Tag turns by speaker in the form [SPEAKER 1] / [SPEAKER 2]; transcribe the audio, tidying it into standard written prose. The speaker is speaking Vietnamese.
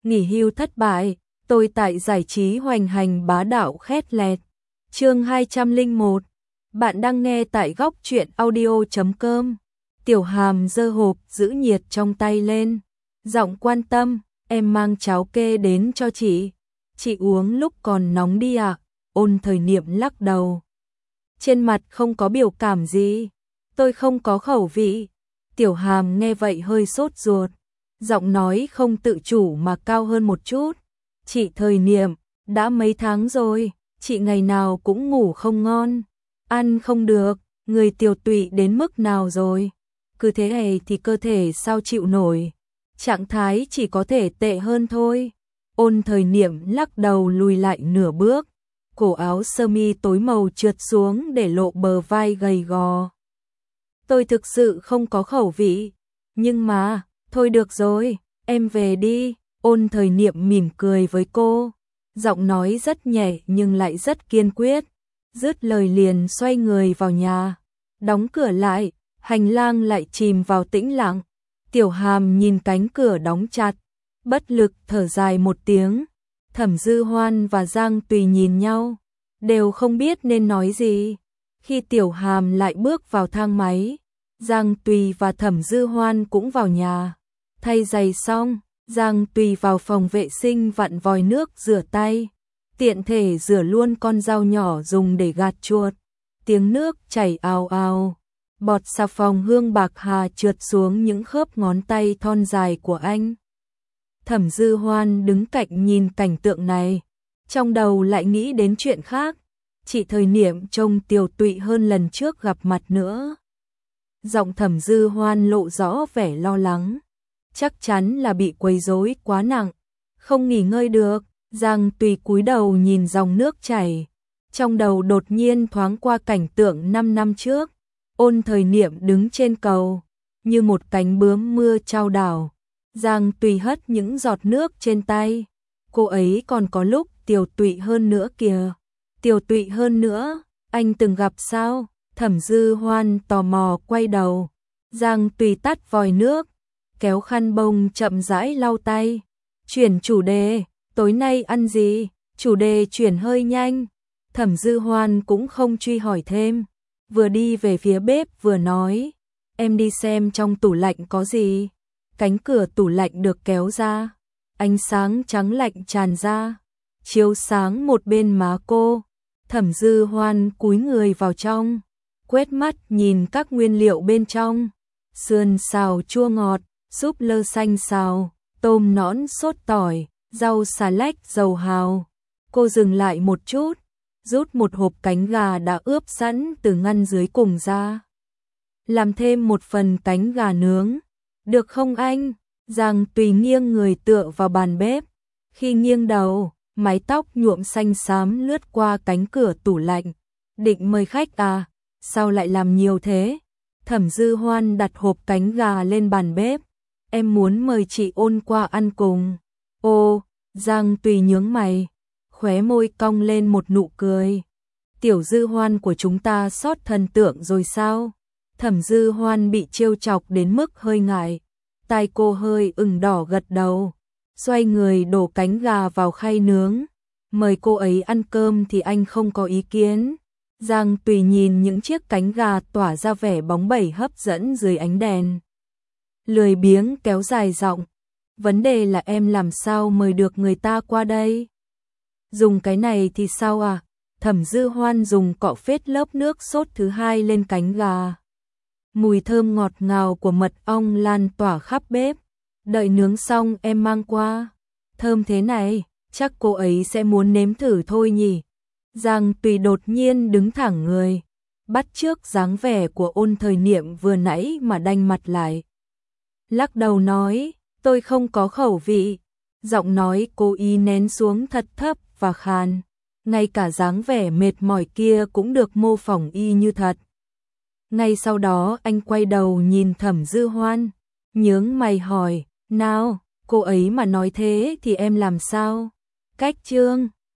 [SPEAKER 1] nghỉ hưu thất bại, tôi tại giải trí hoành hành bá đạo khét lẹt. Chương 201. Bạn đang nghe tại góc truyện audio.com. Tiểu Hàm giơ hộp giữ nhiệt trong tay lên, giọng quan tâm, em mang cháo kê đến cho chị uống lúc còn nóng đi ạ. Ôn Thời Niệm lắc đầu. Trên mặt không có biểu cảm gì, tôi không có khẩu vị. Tiểu Hàm nghe vậy hơi sốt ruột, giọng nói không tự chủ mà cao hơn một chút. Chị Thời Niệm, đã mấy tháng rồi, chị ngày nào cũng ngủ không ngon, ăn không được, người tiểu tụy đến mức nào rồi. Cứ thế này thì cơ thể sao chịu nổi, trạng thái chỉ có thể tệ hơn thôi. Ôn Thời Niệm lắc đầu lùi lại nửa bước, cổ áo sơ mi tối màu trượt xuống để lộ bờ vai gầy gò. Tôi thực sự không có khẩu vị, nhưng mà, thôi được rồi, em về đi. Ôn Thời Niệm mỉm cười với cô, giọng nói rất nhẹ nhưng lại rất kiên quyết. Dứt lời liền xoay người vào nhà, đóng cửa lại, hành lang lại chìm vào tĩnh lặng. Tiểu Hàm nhìn cánh cửa đóng chặt, bất lực thở dài một tiếng. Thẩm Dư Hoan và Giang Tùy nhìn nhau, đều không biết nên nói gì. Khi Tiểu Hàm lại bước vào thang máy, Giang Tùy và Thẩm Dư Hoan cũng vào nhà. Thay giày xong, Giang Tùy vào phòng vệ sinh vặn vòi nước rửa tay, tiện thể rửa luôn con dao nhỏ dùng để gạt chuột. Tiếng nước chảy ào ào, bọt xà phòng hương bạc hà trượt xuống những khớp ngón tay thon dài của anh. Thẩm Dư Hoan đứng cạnh nhìn cảnh tượng này, trong đầu lại nghĩ đến chuyện khác. Chị Thời Niệm trông tiều tụy hơn lần trước gặp mặt nữa. Giọng Thẩm Dư Hoan lộ rõ vẻ lo lắng, chắc chắn là bị quấy rối quá nặng, không nghỉ ngơi được. Giang Tùy cúi đầu nhìn dòng nước chảy, trong đầu đột nhiên thoáng qua cảnh tượng 5 năm trước. Ôn Thời Niệm đứng trên cầu, như một cánh bướm mưa trao đảo. Giang Tùy hất những giọt nước trên tay, cô ấy còn có lúc tiều tụy hơn nữa kìa. Tiều tụy hơn nữa, anh từng gặp sao? Thẩm Dư Hoan tò mò quay đầu. Giang Tùy tắt vòi nước, kéo khăn bông chậm rãi lau tay. Chuyển chủ đề, tối nay ăn gì? Chủ đề chuyển hơi nhanh. Thẩm Dư Hoan cũng không truy hỏi thêm, vừa đi về phía bếp vừa nói, em đi xem trong tủ lạnh có gì. Cánh cửa tủ lạnh được kéo ra, ánh sáng trắng lạnh tràn ra, chiếu sáng một bên má cô. Thẩm Dư Hoan cúi người vào trong, quét mắt nhìn các nguyên liệu bên trong. Sườn xào chua ngọt, súp lơ xanh xào, tôm nõn sốt tỏi, rau xà lách dầu hào. Cô dừng lại một chút, rút một hộp cánh gà đã ướp sẵn từ ngăn dưới cùng ra. Làm thêm một phần cánh gà nướng, được không anh? Giang Tùy nghiêng người tựa vào bàn bếp. Khi nghiêng đầu, mái tóc nhuộm xanh xám lướt qua cánh cửa tủ lạnh. Định mời khách à? Sao lại làm nhiều thế? Thẩm Dư Hoan đặt hộp cánh gà lên bàn bếp. Em muốn mời chị Ôn qua ăn cùng. Ô, Giang Tùy nhướng mày, khóe môi cong lên một nụ cười. Tiểu Dư Hoan của chúng ta sót thần tượng rồi sao? Thẩm Dư Hoan bị trêu chọc đến mức hơi ngại, tai cô hơi ửng đỏ gật đầu, xoay người đổ cánh gà vào khay nướng. Mời cô ấy ăn cơm thì anh không có ý kiến. Giang Tùy nhìn những chiếc cánh gà tỏa ra vẻ bóng bẩy hấp dẫn dưới ánh đèn, lười biếng kéo dài giọng, vấn đề là em làm sao mời được người ta qua đây? Dùng cái này thì sao à? Thẩm Dư Hoan dùng cọ phết lớp nước sốt thứ hai lên cánh gà. Mùi thơm ngọt ngào của mật ong lan tỏa khắp bếp. Đợi nướng xong em mang qua. Thơm thế này, chắc cô ấy sẽ muốn nếm thử thôi nhỉ. Giang Tùy đột nhiên đứng thẳng người, bắt chước dáng vẻ của Ôn Thời Niệm vừa nãy mà đanh mặt lại. Lắc đầu nói, tôi không có khẩu vị. Giọng nói cô ý nén xuống thật thấp và khàn, ngay cả dáng vẻ mệt mỏi kia cũng được mô phỏng y như thật. Ngay sau đó anh quay đầu nhìn Thẩm Dư Hoan, nhướng mày hỏi, nào, cô ấy mà nói thế thì em làm sao? Cách chương